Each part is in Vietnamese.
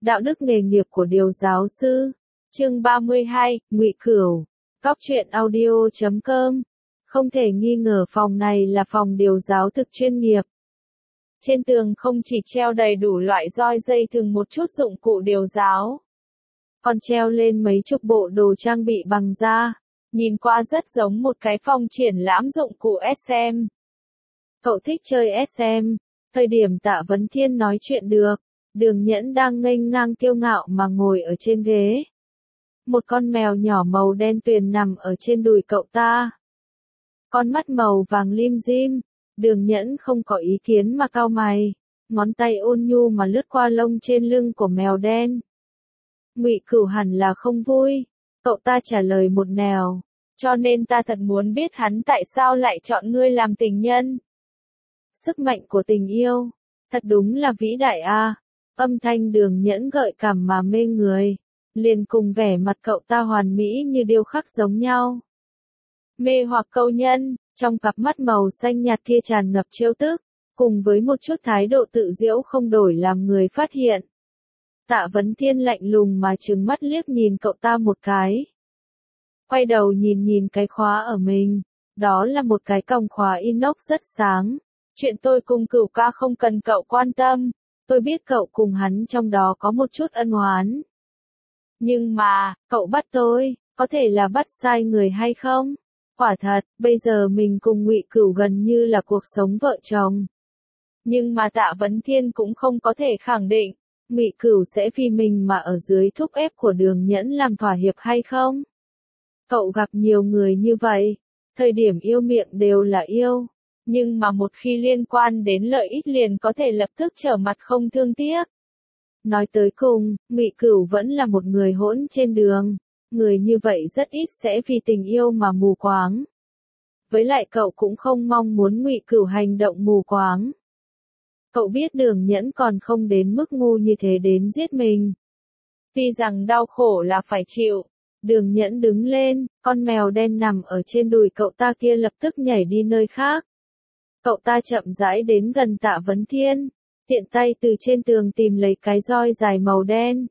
Đạo đức nghề nghiệp của điều giáo sư. Chương 32, Ngụy Cửu. Cóc truyện audio.com. Không thể nghi ngờ phòng này là phòng điều giáo thực chuyên nghiệp. Trên tường không chỉ treo đầy đủ loại roi dây thừng một chút dụng cụ điều giáo, còn treo lên mấy chục bộ đồ trang bị bằng da, nhìn qua rất giống một cái phòng triển lãm dụng cụ SM. Cậu thích chơi SM. Thời điểm Tạ Vấn Thiên nói chuyện được, Đường Nhẫn đang nghênh ngang kiêu ngạo mà ngồi ở trên ghế. Một con mèo nhỏ màu đen tuyền nằm ở trên đùi cậu ta. Con mắt màu vàng lim dim. Đường Nhẫn không có ý kiến mà cau mày, ngón tay ôn nhu mà lướt qua lông trên lưng của mèo đen. Ngụy Cửu hẳn là không vui. Cậu ta trả lời một nẻo. Cho nên ta thật muốn biết hắn tại sao lại chọn ngươi làm tình nhân. Sức mạnh của tình yêu, thật đúng là vĩ đại a. Âm thanh Đường Nhẫn gợi cảm mà mê người, liền cùng vẻ mặt cậu ta hoàn mỹ như điêu khắc giống nhau. Mê hoặc câu nhân, trong cặp mắt màu xanh nhạt kia tràn ngập trêu tức, cùng với một chút thái độ tự giễu không đổi làm người phát hiện. Tạ Vấn Thiên lạnh lùng mà trừng mắt liếc nhìn cậu ta một cái. Quay đầu nhìn cái khóa ở mình, đó là một cái còng khóa inox rất sáng. Chuyện tôi cùng Cửu ca không cần cậu quan tâm, tôi biết cậu cùng hắn trong đó có một chút ân oán. Nhưng mà, cậu bắt tôi, có thể là bắt sai người hay không? Quả thật, bây giờ mình cùng Ngụy Cửu gần như là cuộc sống vợ chồng. Nhưng mà Tạ Vấn Thiên cũng không có thể khẳng định, Ngụy Cửu sẽ vì mình mà ở dưới thúc ép của Đường Nhẫn làm thỏa hiệp hay không? Cậu gặp nhiều người như vậy, thời điểm yêu miệng đều là yêu, nhưng mà một khi liên quan đến lợi ích liền có thể lập tức trở mặt không thương tiếc. Nói tới cùng, Ngụy Cửu vẫn là một người hỗn trên đường, người như vậy rất ít sẽ vì tình yêu mà mù quáng. Với lại cậu cũng không mong muốn Ngụy Cửu hành động mù quáng. Cậu biết Đường Nhẫn còn không đến mức ngu như thế đến giết mình. Tuy rằng đau khổ là phải chịu. Đường Nhẫn đứng lên, con mèo đen nằm ở trên đùi cậu ta kia lập tức nhảy đi nơi khác. Cậu ta chậm rãi đến gần Tạ Vấn Thiên, tiện tay từ trên tường tìm lấy cái roi dài màu đen.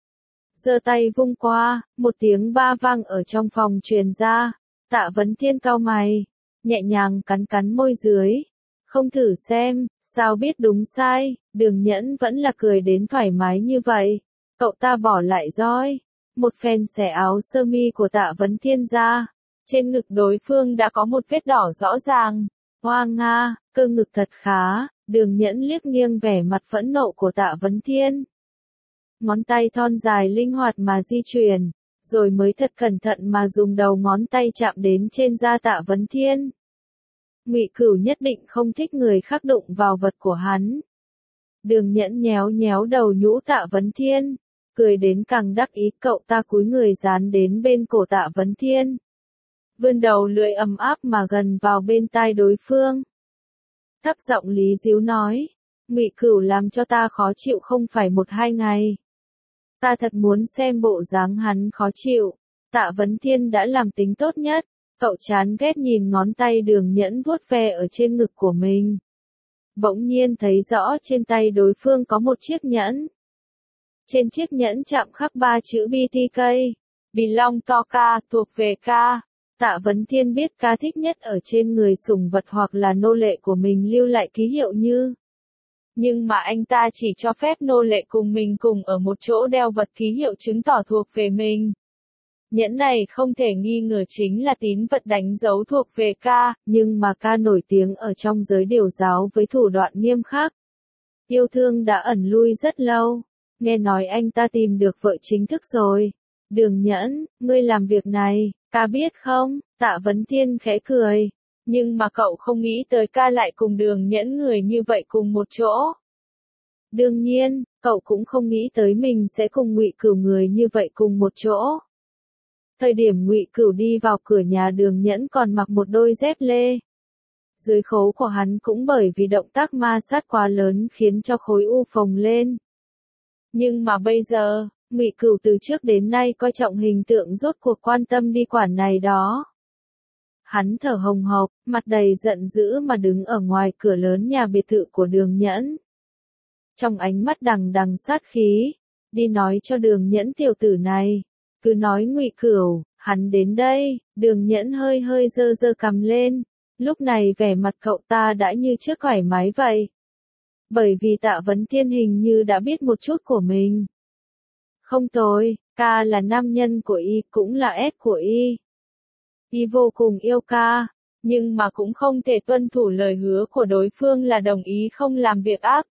Giơ tay vung qua, một tiếng ba vang ở trong phòng truyền ra. Tạ Vấn Thiên cau mày, nhẹ nhàng cắn cắn môi dưới. Không thử xem, sao biết đúng sai. Đường Nhẫn vẫn là cười đến thoải mái như vậy. Cậu ta bỏ lại roi, một phen xẻ áo sơ mi của Tạ Vấn Thiên ra. Trên ngực đối phương đã có một vết đỏ rõ ràng. Hoa nga, cơ ngực thật khá. Đường Nhẫn liếc nghiêng vẻ mặt phẫn nộ của Tạ Vấn Thiên. Ngón tay thon dài linh hoạt mà di chuyển, rồi mới thật cẩn thận mà dùng đầu ngón tay chạm đến trên da Tạ Vấn Thiên. Ngụy Cửu nhất định không thích người khác đụng vào vật của hắn. Đường Nhẫn nhéo nhéo đầu nhũ Tạ Vấn Thiên, cười đến càng đắc ý. Cậu ta cúi người dán đến bên cổ Tạ Vấn Thiên, vươn đầu lưỡi ấm áp mà gần vào bên tai đối phương. Thấp giọng lý díu nói, Ngụy Cửu làm cho ta khó chịu không phải 1-2 ngày. Ta thật muốn xem bộ dáng hắn khó chịu. Tạ Vấn Thiên đã làm tính tốt nhất, cậu chán ghét nhìn ngón tay Đường Nhẫn vuốt ve ở trên ngực của mình. Bỗng nhiên thấy rõ trên tay đối phương có một chiếc nhẫn. Trên chiếc nhẫn chạm khắc 3 chữ BTK, Belong to Ca, thuộc về Ca. Tạ Vấn Thiên biết Ca thích nhất ở trên người sủng vật hoặc là nô lệ của mình lưu lại ký hiệu như. Nhưng mà anh ta chỉ cho phép nô lệ cùng mình cùng ở một chỗ đeo vật ký hiệu chứng tỏ thuộc về mình. Nhẫn này không thể nghi ngờ chính là tín vật đánh dấu thuộc về Ca, nhưng mà Ca nổi tiếng ở trong giới điều giáo với thủ đoạn nghiêm khắc. Yêu thương đã ẩn lui rất lâu, nghe nói anh ta tìm được vợ chính thức rồi. Đường Nhẫn, ngươi làm việc này, Ca biết không? Tạ Vấn Thiên khẽ cười. Nhưng mà cậu không nghĩ tới Ca lại cùng Đường Nhẫn người như vậy cùng một chỗ. Đương nhiên, cậu cũng không nghĩ tới mình sẽ cùng Ngụy Cửu người như vậy cùng một chỗ. Thời điểm Ngụy Cửu đi vào cửa nhà Đường Nhẫn còn mặc một đôi dép lê. Dưới khố của hắn cũng bởi vì động tác ma sát quá lớn khiến cho khối u phồng lên. Nhưng mà bây giờ, Ngụy Cửu từ trước đến nay coi trọng hình tượng rốt cuộc quan tâm đi quản này đó. Hắn thở hồng hộc, mặt đầy giận dữ mà đứng ở ngoài cửa lớn nhà biệt thự của Đường Nhẫn. Trong ánh mắt đằng đằng sát khí, đi nói cho Đường Nhẫn tiểu tử này, cứ nói Ngụy Cửu, hắn đến đây. Đường Nhẫn hơi hơi giơ giơ cằm lên, lúc này vẻ mặt cậu ta đã như trước thoải mái vậy. Bởi vì Tạ Vấn Thiên hình như đã biết một chút của mình. Không tồi, ca là nam nhân của y, cũng là S của y. Y vô cùng yêu ca, nhưng mà cũng không thể tuân thủ lời hứa của đối phương là đồng ý không làm việc ác.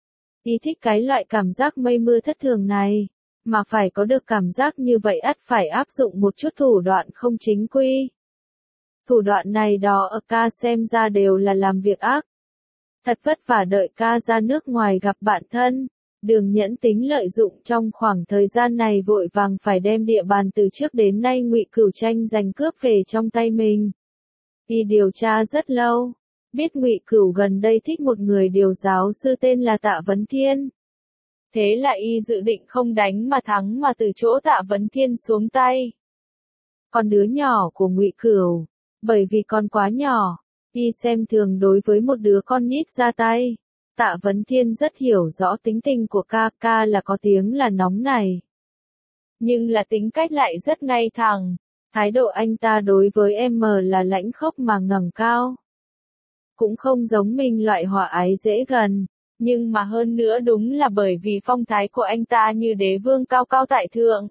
Y thích cái loại cảm giác mây mưa thất thường này, mà phải có được cảm giác như vậy ắt phải áp dụng một chút thủ đoạn không chính quy. Thủ đoạn này đó ở ca xem ra đều là làm việc ác. Thật vất vả đợi ca ra nước ngoài gặp bạn thân. Đường Nhẫn tính lợi dụng trong khoảng thời gian này vội vàng phải đem địa bàn từ trước đến nay Ngụy Cửu tranh giành cướp về trong tay mình. Y điều tra rất lâu, biết Ngụy Cửu gần đây thích một người điều giáo sư tên là Tạ Vấn Thiên. Thế là y dự định không đánh mà thắng mà từ chỗ Tạ Vấn Thiên xuống tay. Còn đứa nhỏ của Ngụy Cửu, bởi vì con quá nhỏ, y xem thường đối với một đứa con nít ra tay. Tạ Vấn Thiên rất hiểu rõ tính tình của ca là có tiếng là nóng này. Nhưng là tính cách lại rất ngay thẳng, thái độ anh ta đối với em là lãnh khốc mà ngẩng cao. Cũng không giống mình loại hòa ái dễ gần, nhưng mà hơn nữa đúng là bởi vì phong thái của anh ta như đế vương cao cao tại thượng.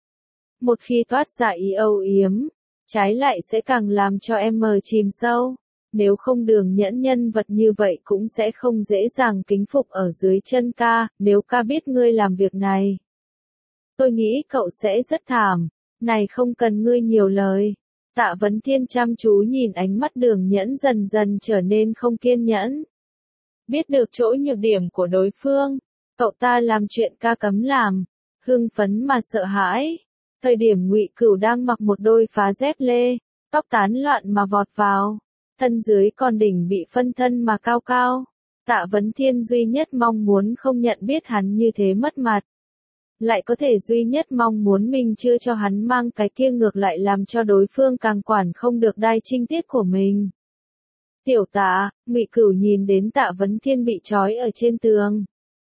Một khi toát ra ý âu yếm, trái lại sẽ càng làm cho em chìm sâu. Nếu không Đường Nhẫn nhân vật như vậy cũng sẽ không dễ dàng kính phục ở dưới chân ca, nếu ca biết ngươi làm việc này. Tôi nghĩ cậu sẽ rất thảm, này không cần ngươi nhiều lời. Tạ Vấn Thiên chăm chú nhìn ánh mắt Đường Nhẫn dần dần trở nên không kiên nhẫn. Biết được chỗ nhược điểm của đối phương, cậu ta làm chuyện ca cấm làm, hưng phấn mà sợ hãi. Thời điểm Ngụy Cửu đang mặc một đôi phá dép lê, tóc tán loạn mà vọt vào. Thân dưới còn đỉnh bị phân thân mà cao cao. Tạ Vấn Thiên duy nhất mong muốn không nhận biết hắn như thế mất mặt. Lại có thể duy nhất mong muốn mình chưa cho hắn mang cái kia ngược lại làm cho đối phương càng quản không được đai trinh tiết của mình. Tiểu Tạ, Ngụy Cửu nhìn đến Tạ Vấn Thiên bị trói ở trên tường.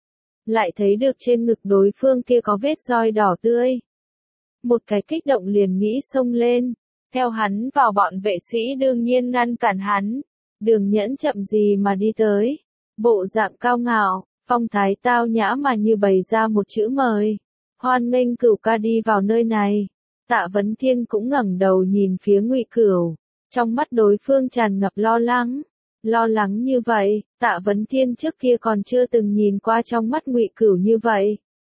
Lại thấy được trên ngực đối phương kia có vết roi đỏ tươi. Một cái kích động liền nghĩ xông lên. Theo hắn vào bọn vệ sĩ đương nhiên ngăn cản hắn. Đường Nhẫn chậm gì mà đi tới. Bộ dạng cao ngạo, phong thái tao nhã mà như bày ra một chữ mời. Hoan nghênh Cửu ca đi vào nơi này. Tạ Vấn Thiên cũng ngẩng đầu nhìn phía Ngụy Cửu. Trong mắt đối phương tràn ngập lo lắng. Lo lắng như vậy, Tạ Vấn Thiên trước kia còn chưa từng nhìn qua trong mắt Ngụy Cửu như vậy.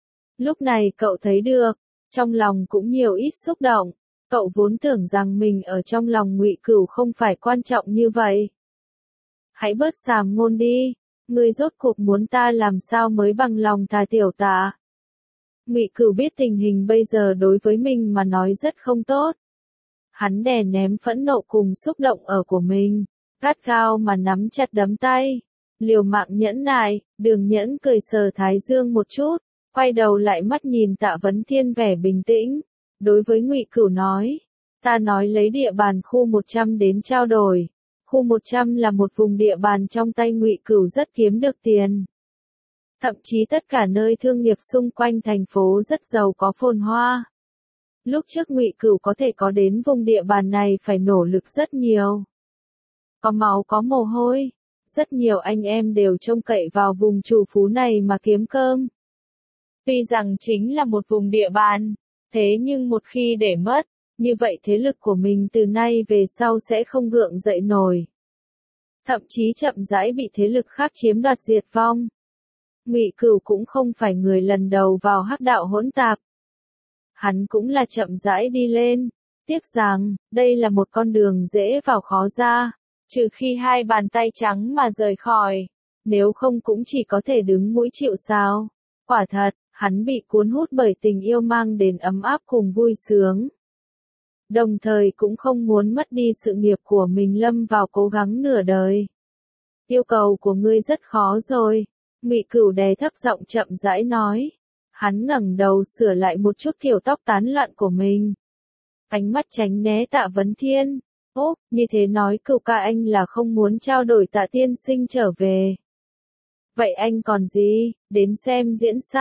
Lúc này cậu thấy được, trong lòng cũng nhiều ít xúc động. Cậu vốn tưởng rằng mình ở trong lòng Ngụy Cửu không phải quan trọng như vậy. Hãy bớt sàm ngôn đi, ngươi rốt cuộc muốn ta làm sao mới bằng lòng thà Tiểu Tạ. Ngụy Cửu biết tình hình bây giờ đối với mình mà nói rất không tốt. Hắn đè ném phẫn nộ cùng xúc động ở của mình, gắt gao mà nắm chặt đấm tay, liều mạng nhẫn nại. Đường Nhẫn cười sờ thái dương một chút, quay đầu lại mắt nhìn Tạ Vấn Thiên vẻ bình tĩnh. Đối với Ngụy Cửu nói, ta nói lấy địa bàn khu 100 đến trao đổi. Khu 100 là một vùng địa bàn trong tay Ngụy Cửu rất kiếm được tiền. Thậm chí tất cả nơi thương nghiệp xung quanh thành phố rất giàu có phồn hoa. Lúc trước Ngụy Cửu có thể có đến vùng địa bàn này phải nỗ lực rất nhiều. Có máu có mồ hôi, rất nhiều anh em đều trông cậy vào vùng chủ phú này mà kiếm cơm. Tuy rằng chính là một vùng địa bàn, thế nhưng một khi để mất, như vậy thế lực của mình từ nay về sau sẽ không gượng dậy nổi. Thậm chí chậm rãi bị thế lực khác chiếm đoạt diệt vong. Ngụy Cửu cũng không phải người lần đầu vào hắc đạo hỗn tạp. Hắn cũng là chậm rãi đi lên. Tiếc rằng, đây là một con đường dễ vào khó ra, trừ khi hai bàn tay trắng mà rời khỏi. Nếu không cũng chỉ có thể đứng mũi chịu sào. Quả thật, hắn bị cuốn hút bởi tình yêu mang đến ấm áp cùng vui sướng. Đồng thời cũng không muốn mất đi sự nghiệp của mình lâm vào cố gắng nửa đời. Yêu cầu của ngươi rất khó rồi. Ngụy Cửu đè thấp giọng chậm rãi nói. Hắn ngẩng đầu sửa lại một chút kiểu tóc tán loạn của mình. Ánh mắt tránh né Tạ Vấn Thiên. Ố, như thế nói Cửu ca anh là không muốn trao đổi Tạ tiên sinh trở về. Vậy anh còn gì, đến xem diễn sao?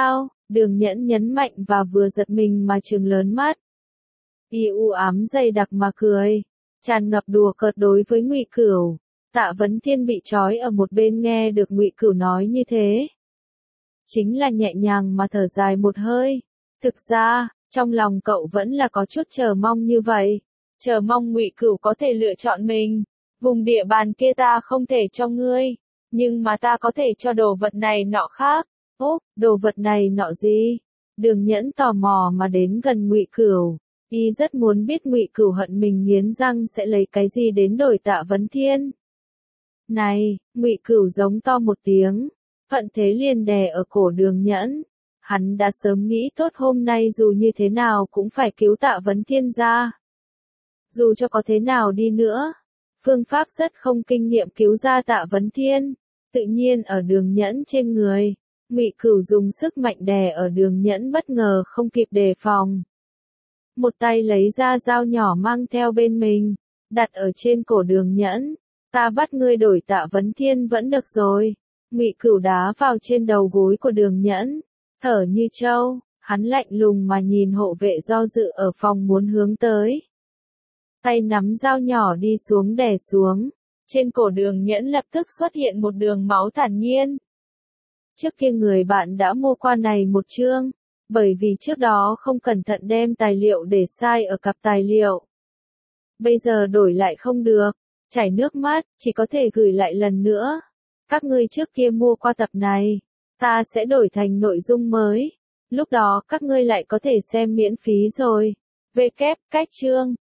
Đường Nhẫn nhấn mạnh và vừa giật mình mà trừng lớn mắt. Y u ám dày đặc mà cười, tràn ngập đùa cợt đối với Ngụy Cửu. Tạ Vấn Thiên bị trói ở một bên nghe được Ngụy Cửu nói như thế, chính là nhẹ nhàng mà thở dài một hơi. Thực ra, trong lòng cậu vẫn là có chút chờ mong như vậy, chờ mong Ngụy Cửu có thể lựa chọn mình. Vùng địa bàn kia ta không thể cho ngươi, nhưng mà ta có thể cho đồ vật này nọ khác. Úp, đồ vật này nọ gì? Đường Nhẫn tò mò mà đến gần Ngụy Cửu, y rất muốn biết Ngụy Cửu hận mình nghiến răng sẽ lấy cái gì đến đổi Tạ Vấn Thiên. Này, Ngụy Cửu giống to một tiếng, hận thế liền đè ở cổ Đường Nhẫn. Hắn đã sớm nghĩ tốt hôm nay dù như thế nào cũng phải cứu Tạ Vấn Thiên ra. Dù cho có thế nào đi nữa, phương pháp rất không kinh nghiệm cứu ra Tạ Vấn Thiên, tự nhiên ở Đường Nhẫn trên người. Ngụy Cửu dùng sức mạnh đè ở Đường Nhẫn bất ngờ không kịp đề phòng. Một tay lấy ra dao nhỏ mang theo bên mình, đặt ở trên cổ Đường Nhẫn. Ta bắt ngươi đổi Tạ Vấn Thiên vẫn được rồi. Ngụy Cửu đá vào trên đầu gối của Đường Nhẫn, thở như trâu, hắn lạnh lùng mà nhìn hộ vệ do dự ở phòng muốn hướng tới. Tay nắm dao nhỏ đi xuống đè xuống, trên cổ Đường Nhẫn lập tức xuất hiện một đường máu thản nhiên. Trước kia người bạn đã mua qua này một chương, bởi vì trước đó không cẩn thận đem tài liệu để sai ở cặp tài liệu. Bây giờ đổi lại không được, chảy nước mắt, chỉ có thể gửi lại lần nữa. Các ngươi trước kia mua qua tập này, ta sẽ đổi thành nội dung mới. Lúc đó các ngươi lại có thể xem miễn phí rồi. Cách chương